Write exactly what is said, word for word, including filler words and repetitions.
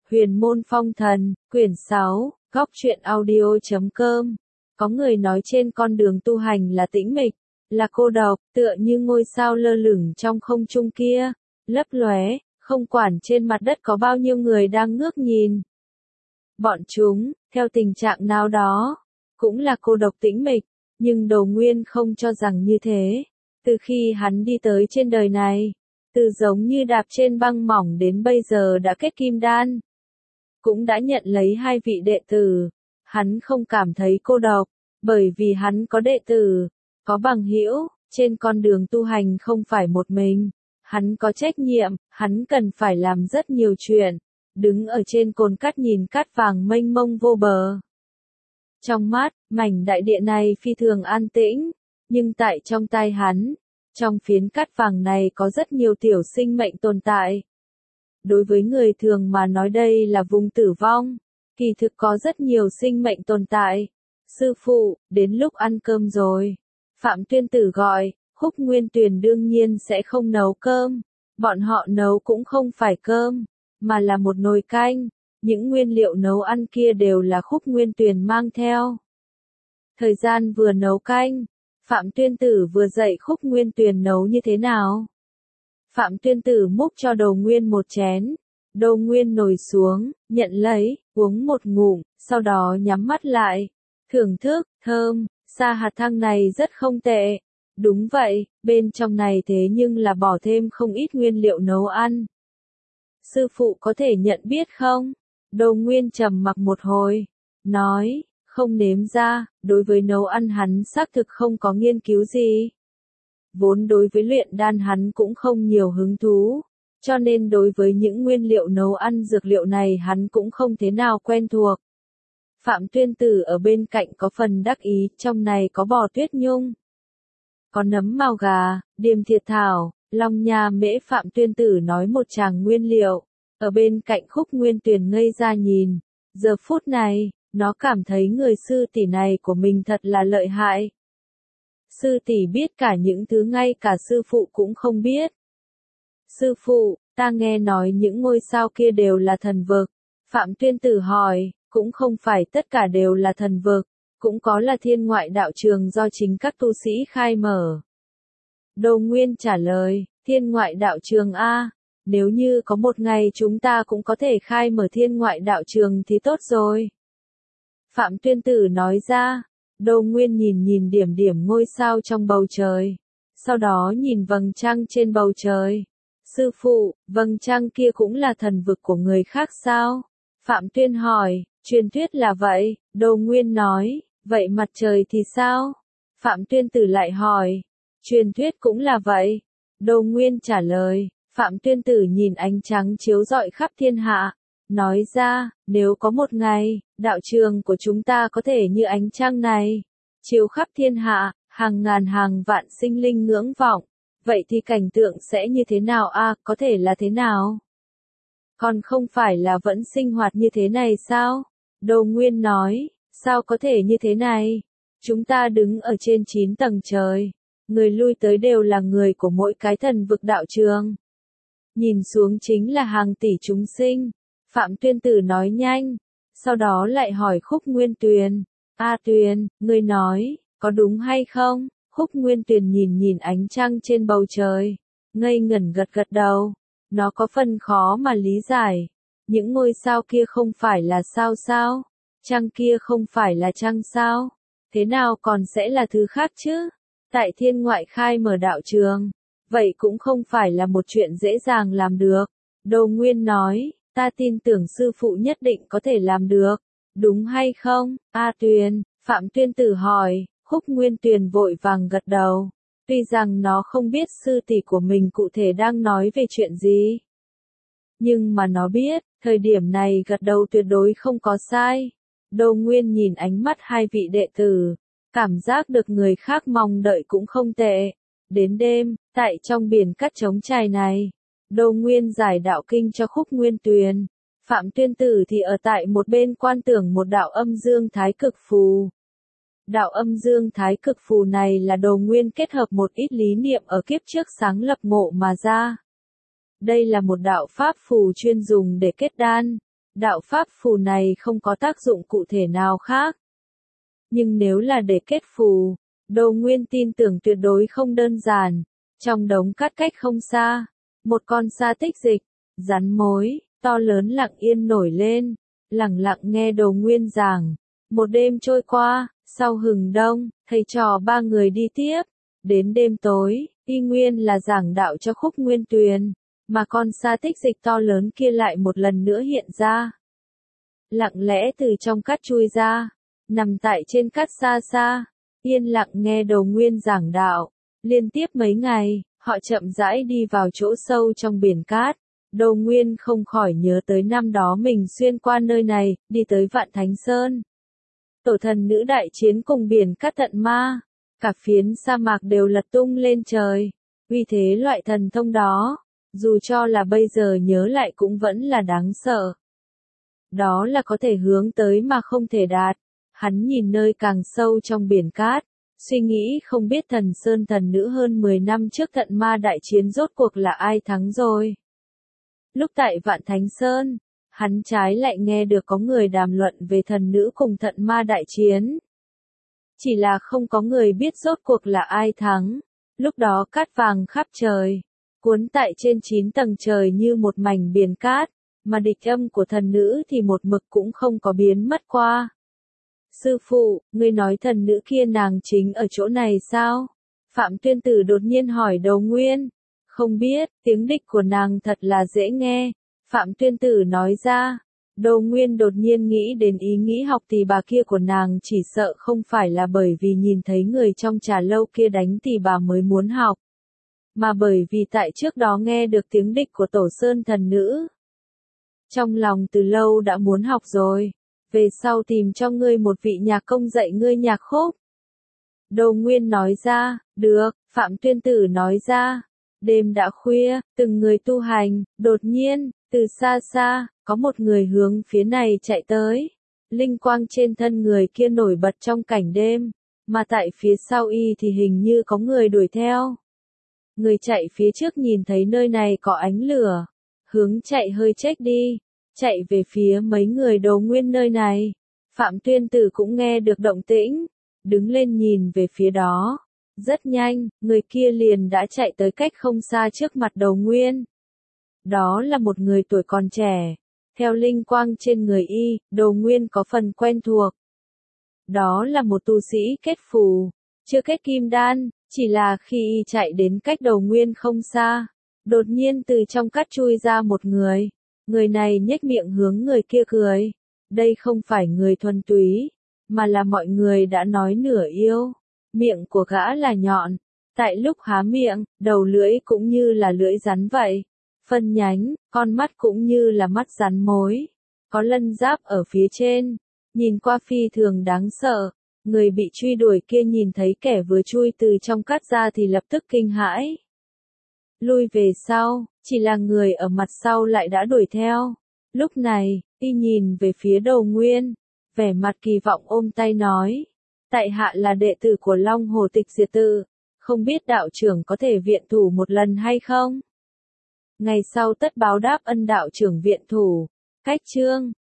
Huyền môn phong thần, quyển sáu, góc truyện audio chấm com. Có người nói trên con đường tu hành là tĩnh mịch, là cô độc, tựa như ngôi sao lơ lửng trong không trung kia, lấp lóe, không quản trên mặt đất có bao nhiêu người đang ngước nhìn. Bọn chúng, theo tình trạng nào đó, cũng là cô độc tĩnh mịch, nhưng Đồ Nguyên không cho rằng như thế. Từ khi hắn đi tới trên đời này, từ giống như đạp trên băng mỏng đến bây giờ đã kết kim đan, cũng đã nhận lấy hai vị đệ tử, hắn không cảm thấy cô độc, bởi vì hắn có đệ tử, có bằng hữu, trên con đường tu hành không phải một mình, hắn có trách nhiệm, hắn cần phải làm rất nhiều chuyện, đứng ở trên cồn cát nhìn cát vàng mênh mông vô bờ. Trong mắt, mảnh đại địa này phi thường an tĩnh, nhưng tại trong tai hắn, trong phiến cát vàng này có rất nhiều tiểu sinh mệnh tồn tại. Đối với người thường mà nói đây là vùng tử vong, kỳ thực có rất nhiều sinh mệnh tồn tại. Sư phụ, đến lúc ăn cơm rồi. Phạm Tuyên Tử gọi, Khúc Nguyên Tuyền đương nhiên sẽ không nấu cơm. Bọn họ nấu cũng không phải cơm, mà là một nồi canh. Những nguyên liệu nấu ăn kia đều là Khúc Nguyên Tuyền mang theo. Thời gian vừa nấu canh, Phạm Tuyên Tử vừa dạy Khúc Nguyên Tuyền nấu như thế nào. Phạm Tuyên Tử múc cho Đồ Nguyên một chén. Đồ Nguyên nồi xuống, nhận lấy, uống một ngụm, sau đó nhắm mắt lại. Thưởng thức, thơm, sa hạt thang này rất không tệ. Đúng vậy, bên trong này thế nhưng là bỏ thêm không ít nguyên liệu nấu ăn. Sư phụ có thể nhận biết không? Đồ Nguyên trầm mặc một hồi, nói, không nếm ra, đối với nấu ăn hắn xác thực không có nghiên cứu gì. Vốn đối với luyện đan hắn cũng không nhiều hứng thú, cho nên đối với những nguyên liệu nấu ăn dược liệu này hắn cũng không thế nào quen thuộc. Phạm Tuyên Tử ở bên cạnh có phần đắc ý, trong này có bò tuyết nhung, có nấm mào gà, điềm thiệt thảo, long nha mễ. Phạm Tuyên Tử nói một tràng nguyên liệu, ở bên cạnh Khúc Nguyên Tuyền ngây ra nhìn, giờ phút này, nó cảm thấy người sư tỷ này của mình thật là lợi hại. Sư tỷ biết cả những thứ ngay cả sư phụ cũng không biết. Sư phụ, ta nghe nói những ngôi sao kia đều là thần vực. Phạm Tuyên Tử hỏi, cũng không phải tất cả đều là thần vực, cũng có là thiên ngoại đạo trường do chính các tu sĩ khai mở. Đồ Nguyên trả lời, thiên ngoại đạo trường a, nếu như có một ngày chúng ta cũng có thể khai mở thiên ngoại đạo trường thì tốt rồi. Phạm Tuyên Tử nói ra. Đồ Nguyên nhìn nhìn điểm điểm ngôi sao trong bầu trời, sau đó nhìn vầng trăng trên bầu trời. Sư phụ, vầng trăng kia cũng là thần vực của người khác sao? Phạm Tuyên hỏi, truyền thuyết là vậy. Đồ Nguyên nói, vậy mặt trời thì sao? Phạm Tuyên Tử lại hỏi, truyền thuyết cũng là vậy. Đồ Nguyên trả lời. Phạm Tuyên Tử nhìn ánh trắng chiếu rọi khắp thiên hạ, nói ra, nếu có một ngày, đạo trường của chúng ta có thể như ánh trăng này, chiếu khắp thiên hạ, hàng ngàn hàng vạn sinh linh ngưỡng vọng, vậy thì cảnh tượng sẽ như thế nào a? À, có thể là thế nào? Còn không phải là vẫn sinh hoạt như thế này sao? Đồ Nguyên nói, sao có thể như thế này? Chúng ta đứng ở trên chín tầng trời, người lui tới đều là người của mỗi cái thần vực đạo trường. Nhìn xuống chính là hàng tỷ chúng sinh. Phạm Tuyên Tử nói nhanh, sau đó lại hỏi Khúc Nguyên Tuyền, A Tuyền, ngươi nói, có đúng hay không? Khúc Nguyên Tuyền nhìn nhìn ánh trăng trên bầu trời, ngây ngẩn gật gật đầu, nó có phần khó mà lý giải, những ngôi sao kia không phải là sao sao, trăng kia không phải là trăng sao, thế nào còn sẽ là thứ khác chứ? Tại thiên ngoại khai mở đạo trường, vậy cũng không phải là một chuyện dễ dàng làm được. Đồ Nguyên nói, ta tin tưởng sư phụ nhất định có thể làm được, đúng hay không? A Tuyền, Phạm Tuyên Tử hỏi. Khúc Nguyên Tuyền vội vàng gật đầu, tuy rằng nó không biết sư tỷ của mình cụ thể đang nói về chuyện gì, nhưng mà nó biết, thời điểm này gật đầu tuyệt đối không có sai. Đồ Nguyên nhìn ánh mắt hai vị đệ tử, cảm giác được người khác mong đợi cũng không tệ. Đến đêm, tại trong biển cát trống trải này, Đồ Nguyên giải đạo kinh cho Khúc Nguyên Tuyền. Phạm Tuyên Tử thì ở tại một bên quan tưởng một đạo âm dương thái cực phù. Đạo âm dương thái cực phù này là Đồ Nguyên kết hợp một ít lý niệm ở kiếp trước sáng lập ngộ mà ra. Đây là một đạo pháp phù chuyên dùng để kết đan. đạo pháp phù này không có tác dụng cụ thể nào khác. Nhưng nếu là để kết phù, Đồ Nguyên tin tưởng tuyệt đối không đơn giản. Trong đống cát cách không xa, một con sa tích dịch, rắn mối, to lớn lặng yên nổi lên, lặng lặng nghe Đồ Nguyên giảng. Một đêm trôi qua, sau hừng đông, thầy trò ba người đi tiếp. Đến đêm tối, y nguyên là giảng đạo cho Khúc Nguyên Tuyền, mà con sa tích dịch to lớn kia lại một lần nữa hiện ra. Lặng lẽ từ trong cát chui ra, nằm tại trên cát xa xa, yên lặng nghe Đồ Nguyên giảng đạo. Liên tiếp mấy ngày, họ chậm rãi đi vào chỗ sâu trong biển cát. Đồ Nguyên không khỏi nhớ tới năm đó mình xuyên qua nơi này, đi tới Vạn Thánh Sơn. Tổ thần nữ đại chiến cùng biển cát tận ma, cả phiến sa mạc đều lật tung lên trời. Vì thế loại thần thông đó, dù cho là bây giờ nhớ lại cũng vẫn là đáng sợ. Đó là có thể hướng tới mà không thể đạt. Hắn nhìn nơi càng sâu trong biển cát, suy nghĩ không biết thần sơn thần nữ hơn mười năm trước tận ma đại chiến rốt cuộc là ai thắng rồi. Lúc tại Vạn Thánh Sơn, hắn trái lại nghe được có người đàm luận về thần nữ cùng tận ma đại chiến. Chỉ là không có người biết rốt cuộc là ai thắng. Lúc đó cát vàng khắp trời, cuốn tại trên chín tầng trời như một mảnh biển cát, mà địch âm của thần nữ thì một mực cũng không có biến mất qua. Sư phụ, ngươi nói thần nữ kia nàng chính ở chỗ này sao? Phạm Tuyên Tử đột nhiên hỏi Đồ Nguyên. Không biết, tiếng địch của nàng thật là dễ nghe. Phạm Tuyên Tử nói ra. Đồ Nguyên đột nhiên nghĩ đến ý nghĩ học tỳ bà kia của nàng, chỉ sợ không phải là bởi vì nhìn thấy người trong trà lâu kia đánh tỳ bà mới muốn học, mà bởi vì tại trước đó nghe được tiếng địch của Tổ Sơn thần nữ. Trong lòng từ lâu đã muốn học rồi, về sau tìm cho ngươi một vị nhạc công dạy ngươi nhạc khúc. Đồ Nguyên nói ra, được. Phạm Tuyên Tử nói ra. Đêm đã khuya, từng người tu hành, đột nhiên, từ xa xa, có một người hướng phía này chạy tới. Linh quang trên thân người kia nổi bật trong cảnh đêm, mà tại phía sau y thì hình như có người đuổi theo. Người chạy phía trước nhìn thấy nơi này có ánh lửa, hướng chạy hơi chết đi, chạy về phía mấy người Đồ Nguyên nơi này. Phạm Tuyên Tử cũng nghe được động tĩnh, đứng lên nhìn về phía đó. Rất nhanh, người kia liền đã chạy tới cách không xa trước mặt Đồ Nguyên. Đó là một người tuổi còn trẻ. Theo linh quang trên người y, Đồ Nguyên có phần quen thuộc. Đó là một tu sĩ kết phù, chưa kết kim đan, chỉ là khi y chạy đến cách Đồ Nguyên không xa, đột nhiên từ trong cát chui ra một người. Người này nhếch miệng hướng người kia cười. Đây không phải người thuần túy, mà là mọi người đã nói nửa yêu. Miệng của gã là nhọn, tại lúc há miệng, đầu lưỡi cũng như là lưỡi rắn vậy. Phân nhánh, con mắt cũng như là mắt rắn mối. Có lân giáp ở phía trên, nhìn qua phi thường đáng sợ. Người bị truy đuổi kia nhìn thấy kẻ vừa chui từ trong cát ra thì lập tức kinh hãi. Lui về sau, chỉ là người ở mặt sau lại đã đuổi theo. Lúc này, y nhìn về phía Đồ Nguyên, vẻ mặt kỳ vọng ôm tay nói. Tại hạ là đệ tử của Long Hồ Tịch Diệt Tự, không biết đạo trưởng có thể viện thủ một lần hay không? Ngày sau tất báo đáp ân đạo trưởng viện thủ. Cách chương